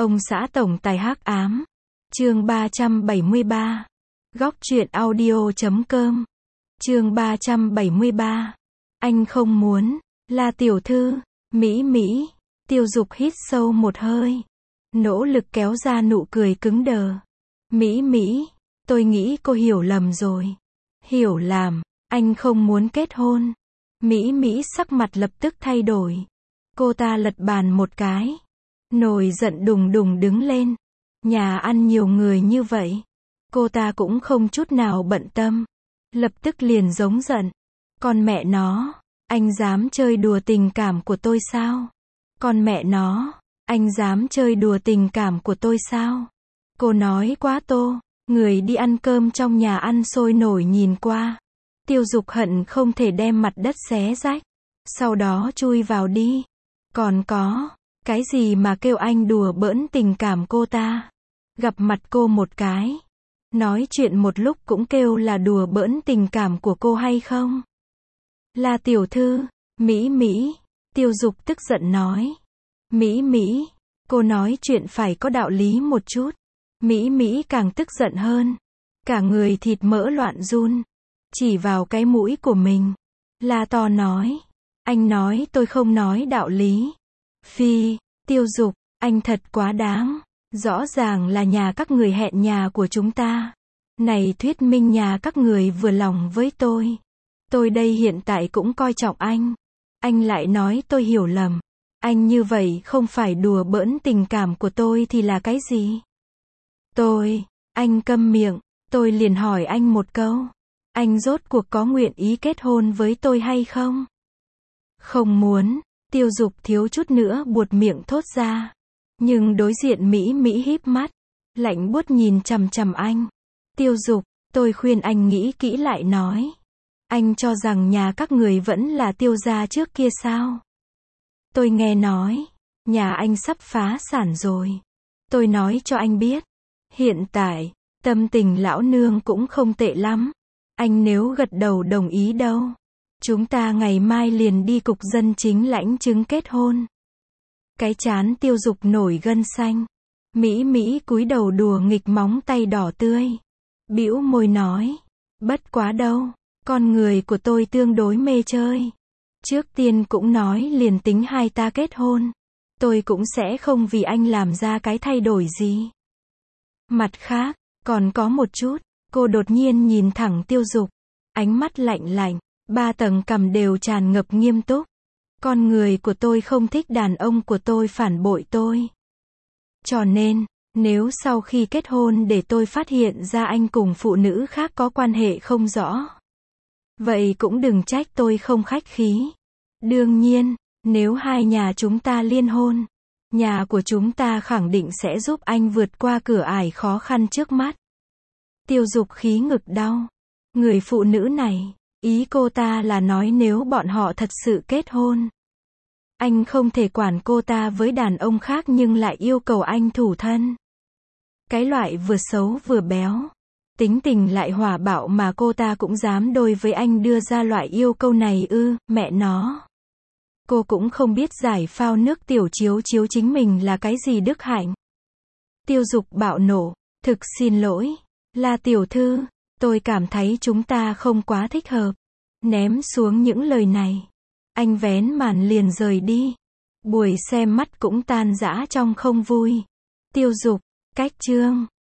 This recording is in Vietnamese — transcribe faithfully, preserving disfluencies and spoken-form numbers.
Ông xã tổng tài hắc ám. Chương ba trăm bảy mươi ba. Góc truyện audio chấm com. Chương ba trăm bảy mươi ba. Anh không muốn. La tiểu thư. Mỹ Mỹ. Tiêu Dục hít sâu một hơi, nỗ lực kéo ra nụ cười cứng đờ. Mỹ Mỹ, tôi nghĩ cô hiểu lầm rồi. Hiểu lầm, anh không muốn kết hôn. Mỹ Mỹ sắc mặt lập tức thay đổi. Cô ta lật bàn một cái, nổi giận đùng đùng đứng lên. Nhà ăn nhiều người như vậy, cô ta cũng không chút nào bận tâm. Lập tức liền giống giận. Con mẹ nó, anh dám chơi đùa tình cảm của tôi sao? Con mẹ nó, anh dám chơi đùa tình cảm của tôi sao? Cô nói quá tô. Người đi ăn cơm trong nhà ăn sôi nổi nhìn qua. Tiêu Dục hận không thể đem mặt đất xé rách, sau đó chui vào đi. Còn có, cái gì mà kêu anh đùa bỡn tình cảm cô ta? Gặp mặt cô một cái, nói chuyện một lúc cũng kêu là đùa bỡn tình cảm của cô hay không? Là tiểu thư, Mỹ Mỹ. Tiêu Dục tức giận nói. Mỹ Mỹ, cô nói chuyện phải có đạo lý một chút. Mỹ Mỹ càng tức giận hơn. Cả người thịt mỡ loạn run. Chỉ vào cái mũi của mình. La to nói. Anh nói tôi không nói đạo lý. Phi, Tiêu Dục, anh thật quá đáng. Rõ ràng là nhà các người hẹn nhà của chúng ta. Này thuyết minh nhà các người vừa lòng với tôi. Tôi đây hiện tại cũng coi trọng anh. Anh lại nói tôi hiểu lầm. Anh như vậy không phải đùa bỡn tình cảm của tôi thì là cái gì? Tôi, anh câm miệng, tôi liền hỏi anh một câu. Anh rốt cuộc có nguyện ý kết hôn với tôi hay không? Không muốn, Tiêu Dục thiếu chút nữa buột miệng thốt ra. Nhưng đối diện Mỹ Mỹ híp mắt, lạnh buốt nhìn chằm chằm anh. Tiêu Dục, tôi khuyên anh nghĩ kỹ lại nói. Anh cho rằng nhà các người vẫn là Tiêu gia trước kia sao? Tôi nghe nói, nhà anh sắp phá sản rồi. Tôi nói cho anh biết, hiện tại, tâm tình lão nương cũng không tệ lắm. Anh nếu gật đầu đồng ý đâu, chúng ta ngày mai liền đi cục dân chính lãnh chứng kết hôn. Cái trán Tiêu Dục nổi gân xanh. Mỹ Mỹ cúi đầu đùa nghịch móng tay đỏ tươi. Bĩu môi nói, bất quá đâu, con người của tôi tương đối mê chơi. Trước tiên cũng nói liền tính hai ta kết hôn, tôi cũng sẽ không vì anh làm ra cái thay đổi gì. Mặt khác, còn có một chút, cô đột nhiên nhìn thẳng Tiêu Dục, ánh mắt lạnh lạnh, ba tầng cằm đều tràn ngập nghiêm túc. Con người của tôi không thích đàn ông của tôi phản bội tôi. Cho nên, nếu sau khi kết hôn để tôi phát hiện ra anh cùng phụ nữ khác có quan hệ không rõ, vậy cũng đừng trách tôi không khách khí. Đương nhiên, nếu hai nhà chúng ta liên hôn, nhà của chúng ta khẳng định sẽ giúp anh vượt qua cửa ải khó khăn trước mắt. Tiêu Dục khí ngực đau. Người phụ nữ này, ý cô ta là nói nếu bọn họ thật sự kết hôn, anh không thể quản cô ta với đàn ông khác nhưng lại yêu cầu anh thủ thân. Cái loại vừa xấu vừa béo, tính tình lại hỏa bạo mà cô ta cũng dám đối với anh đưa ra loại yêu cầu này ư, mẹ nó. Cô cũng không biết giải phao nước tiểu chiếu chiếu chính mình là cái gì đức hạnh. Tiêu Dục bạo nổ, thực xin lỗi, La tiểu thư, tôi cảm thấy chúng ta không quá thích hợp. Ném xuống những lời này, anh vén màn liền rời đi. Buổi xem mắt cũng tan rã trong không vui. Tiêu Dục, cách chương